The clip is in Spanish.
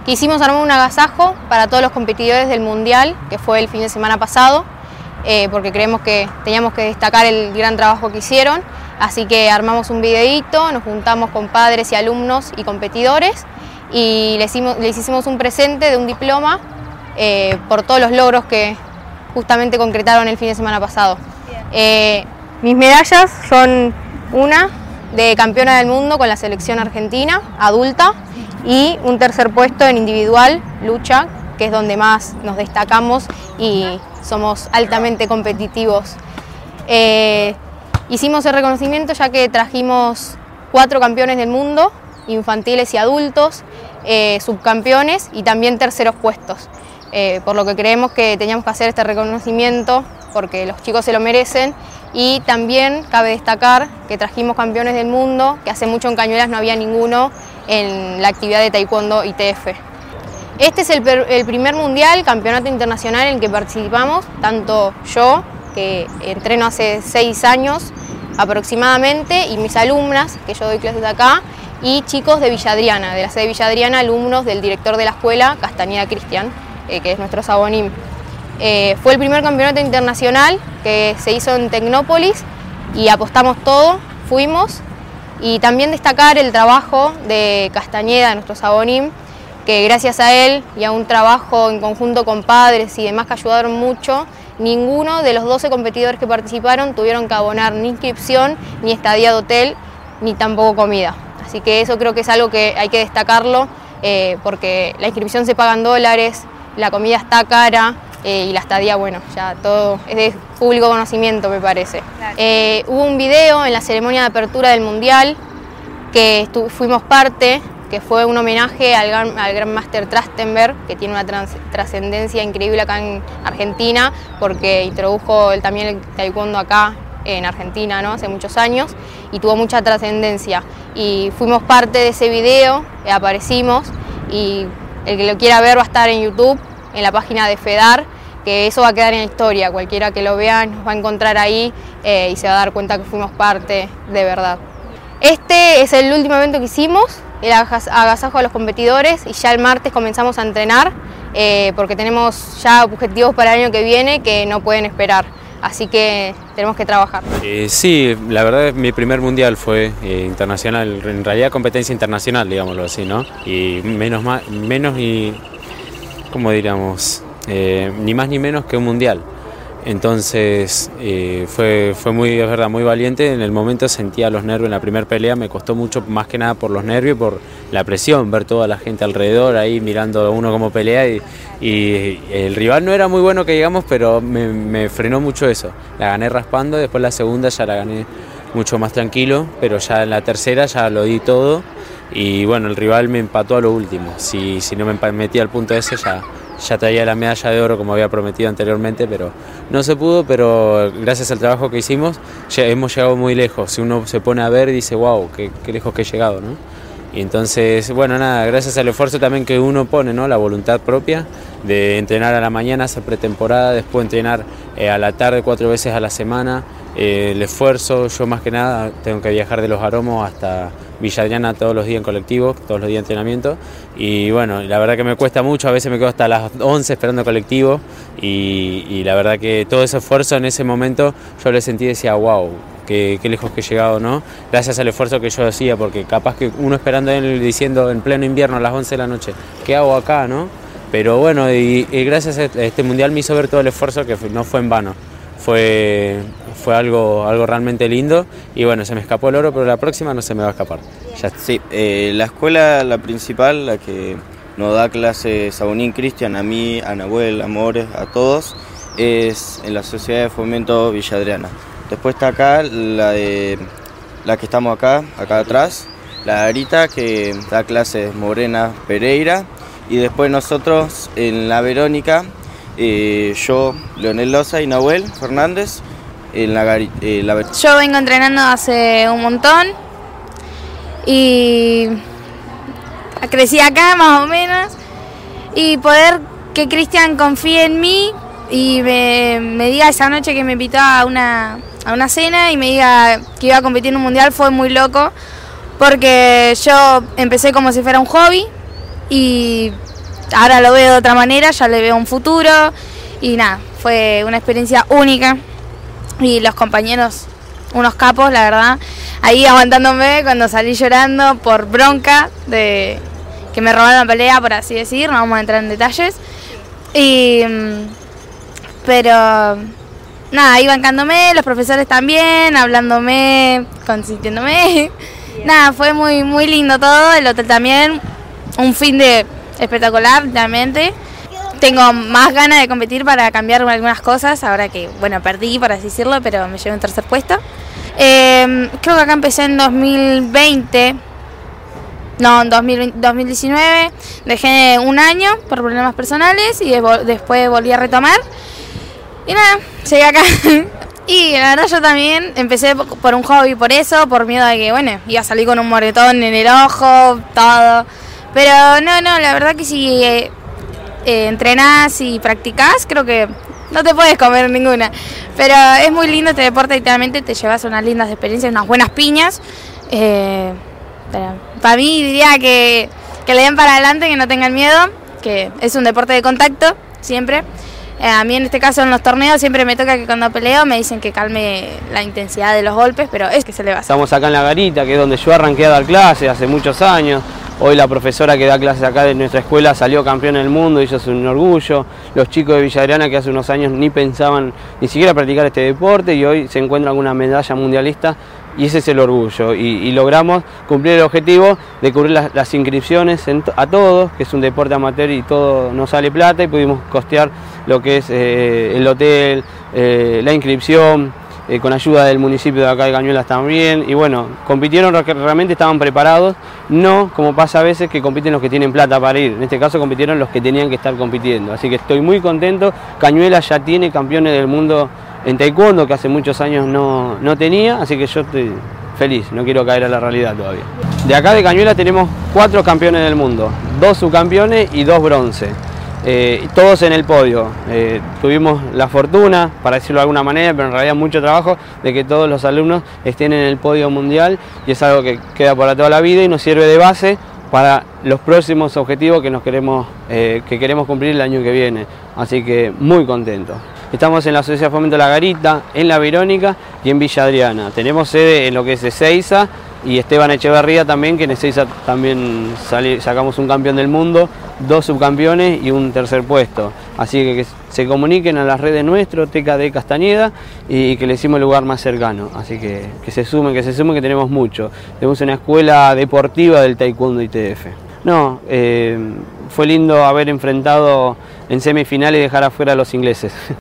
Quisimos armar un agasajo para todos los competidores del Mundial, que fue el fin de semana pasado, porque creemos que teníamos que destacar el gran trabajo que hicieron, así que armamos un videíto, nos juntamos con padres y alumnos y competidores y les hicimos un presente de un diploma por todos los logros que justamente concretaron el fin de semana pasado. Mis medallas son una de campeona del mundo con la selección argentina, adulta, y un tercer puesto en individual, lucha, que es donde más nos destacamos y somos altamente competitivos. Hicimos el reconocimiento ya que trajimos 4 campeones del mundo, infantiles y adultos, subcampeones y también terceros puestos. Por lo que creemos que teníamos que hacer este reconocimiento porque los chicos se lo merecen, y también cabe destacar que trajimos campeones del mundo, que hace mucho en Cañuelas no había ninguno en la actividad de taekwondo ITF. Este es el primer mundial, campeonato internacional en el que participamos, tanto yo, que entreno hace 6 años aproximadamente, y mis alumnas, que yo doy clases acá, y chicos de Villa Adriana, de la sede de Villa Adriana, alumnos del director de la escuela, Castañeda Cristian, que es nuestro sabonim. Fue el primer campeonato internacional que se hizo en Tecnópolis y apostamos todo, fuimos, y también destacar el trabajo de Castañeda, nuestro sabonim, que gracias a él y a un trabajo en conjunto con padres y demás que ayudaron mucho, ninguno de los 12 competidores que participaron tuvieron que abonar ni inscripción, ni estadía de hotel, ni tampoco comida. Así que eso creo que es algo que hay que destacarlo, porque la inscripción se paga en dólares, la comida está cara, y la estadía, bueno, ya todo es de público conocimiento, me parece. Claro. Hubo un video en la ceremonia de apertura del Mundial que fuimos parte, que fue un homenaje al gran Máster Trachtenberg, que tiene una trascendencia increíble acá en Argentina, porque introdujo también el taekwondo acá en Argentina, ¿no? Hace muchos años, y tuvo mucha trascendencia. Y fuimos parte de ese video, aparecimos, y el que lo quiera ver va a estar en YouTube, en la página de FEDAR, que eso va a quedar en la historia, cualquiera que lo vea nos va a encontrar ahí y se va a dar cuenta que fuimos parte de verdad. Este es el último evento que hicimos, el agasajo a los competidores, y ya el martes comenzamos a entrenar porque tenemos ya objetivos para el año que viene que no pueden esperar, así que tenemos que trabajar. Sí, la verdad mi primer mundial fue internacional, en realidad competencia internacional, digámoslo así, ¿no? Y menos y como diríamos, ni más ni menos que un mundial. Entonces fue muy, es verdad, muy valiente. En el momento sentía los nervios en la primera pelea, me costó mucho, más que nada por los nervios, por la presión, ver toda la gente alrededor ahí mirando a uno como pelea, y el rival no era muy bueno que digamos, pero me frenó mucho eso. La gané raspando, después la segunda ya la gané mucho más tranquilo, pero ya en la tercera ya lo di todo. Y bueno, el rival me empató a lo último. Si no me metía al punto ese, ya traía la medalla de oro como había prometido anteriormente, pero no se pudo. Pero gracias al trabajo que hicimos ya hemos llegado muy lejos. Si uno se pone a ver y dice, wow, qué lejos que he llegado, ¿no? Y entonces, bueno, nada, gracias al esfuerzo también que uno pone, ¿no? La voluntad propia de entrenar a la mañana, hacer pretemporada, después entrenar a la tarde 4 veces a la semana. El esfuerzo, yo más que nada tengo que viajar de Los Aromos hasta Villa Adriana todos los días en colectivo, todos los días de entrenamiento, y bueno, la verdad que me cuesta mucho, a veces me quedo hasta las 11 esperando colectivo, y la verdad que todo ese esfuerzo en ese momento yo le sentí y decía, wow, qué lejos que he llegado, ¿no? Gracias al esfuerzo que yo hacía, porque capaz que uno esperando él diciendo en pleno invierno a las 11 de la noche, ¿qué hago acá, no? Pero bueno, y gracias a este mundial me hizo ver todo el esfuerzo, que no fue en vano. Fue algo realmente lindo, y bueno, se me escapó el oro, pero la próxima no se me va a escapar. Ya. Sí, la escuela, la principal, la que nos da clases Sabonín Cristian, a mí, a Nahuel, a Mores, a todos, es en la Sociedad de Fomento Villa Adriana. Después está acá la que estamos acá atrás, la Arita, que da clases Morena Pereira, y después nosotros en la Verónica, yo, Leonel Loza y Nahuel Fernández en la Yo vengo entrenando hace un montón y crecí acá más o menos, y poder que Cristian confíe en mí y me diga esa noche que me invitó a una cena y me diga que iba a competir en un mundial fue muy loco, porque yo empecé como si fuera un hobby y ahora lo veo de otra manera, ya le veo un futuro y nada, fue una experiencia única y los compañeros, unos capos, la verdad, ahí aguantándome cuando salí llorando por bronca de que me robaron la pelea, por así decir, no vamos a entrar en detalles, pero nada, ahí bancándome, los profesores también, hablándome, consintiéndome. Nada, fue muy, muy lindo todo, el hotel también, un fin de espectacular, realmente. Tengo más ganas de competir para cambiar algunas cosas, ahora que, bueno, perdí, por así decirlo, pero me llevé un tercer puesto. Creo que acá empecé en 2020, no, en 2019, dejé un año por problemas personales y después volví a retomar. Y nada, llegué acá. Y la verdad yo también empecé por un hobby, por eso, por miedo de que, bueno, iba a salir con un moretón en el ojo, todo. Pero no, la verdad que si entrenás y practicás, creo que no te puedes comer ninguna. Pero es muy lindo este deporte, literalmente te llevas unas lindas experiencias, unas buenas piñas. Pero para mí diría que le den para adelante, que no tengan miedo, que es un deporte de contacto, siempre. A mí en este caso en los torneos siempre me toca que cuando peleo me dicen que calme la intensidad de los golpes, pero es que se le va a hacer. Estamos acá en La Garita, que es donde yo arranqué a dar clases hace muchos años. Hoy la profesora que da clases acá de nuestra escuela salió campeona del mundo y eso es un orgullo. Los chicos de Villa Adriana que hace unos años ni pensaban ni siquiera practicar este deporte y hoy se encuentran con una medalla mundialista y ese es el orgullo. Y logramos cumplir el objetivo de cubrir las inscripciones a todos, que es un deporte amateur y todo nos sale plata y pudimos costear lo que es el hotel, la inscripción, con ayuda del municipio de acá de Cañuelas también, y bueno, compitieron los que realmente estaban preparados, no como pasa a veces que compiten los que tienen plata para ir, en este caso compitieron los que tenían que estar compitiendo, así que estoy muy contento. Cañuelas ya tiene campeones del mundo en taekwondo, que hace muchos años no tenía, así que yo estoy feliz, no quiero caer a la realidad todavía. De acá de Cañuelas tenemos 4 campeones del mundo, 2 subcampeones y 2 bronce. Todos en el podio. Tuvimos la fortuna, para decirlo de alguna manera, pero en realidad mucho trabajo, de que todos los alumnos estén en el podio mundial y es algo que queda para toda la vida y nos sirve de base para los próximos objetivos que queremos cumplir el año que viene. Así que muy contentos. Estamos en la Sociedad de Fomento La Garita, en La Verónica y en Villa Adriana. Tenemos sede en lo que es Ezeiza y Esteban Echeverría también, que en Ezeiza también sacamos un campeón del mundo, 2 subcampeones y un tercer puesto. Así que se comuniquen a las redes nuestras, TKD Castañeda, y que le hicimos el lugar más cercano. Así que se sumen, que tenemos mucho. Tenemos una escuela deportiva del taekwondo ITF. No, fue lindo haber enfrentado en semifinales y dejar afuera a los ingleses.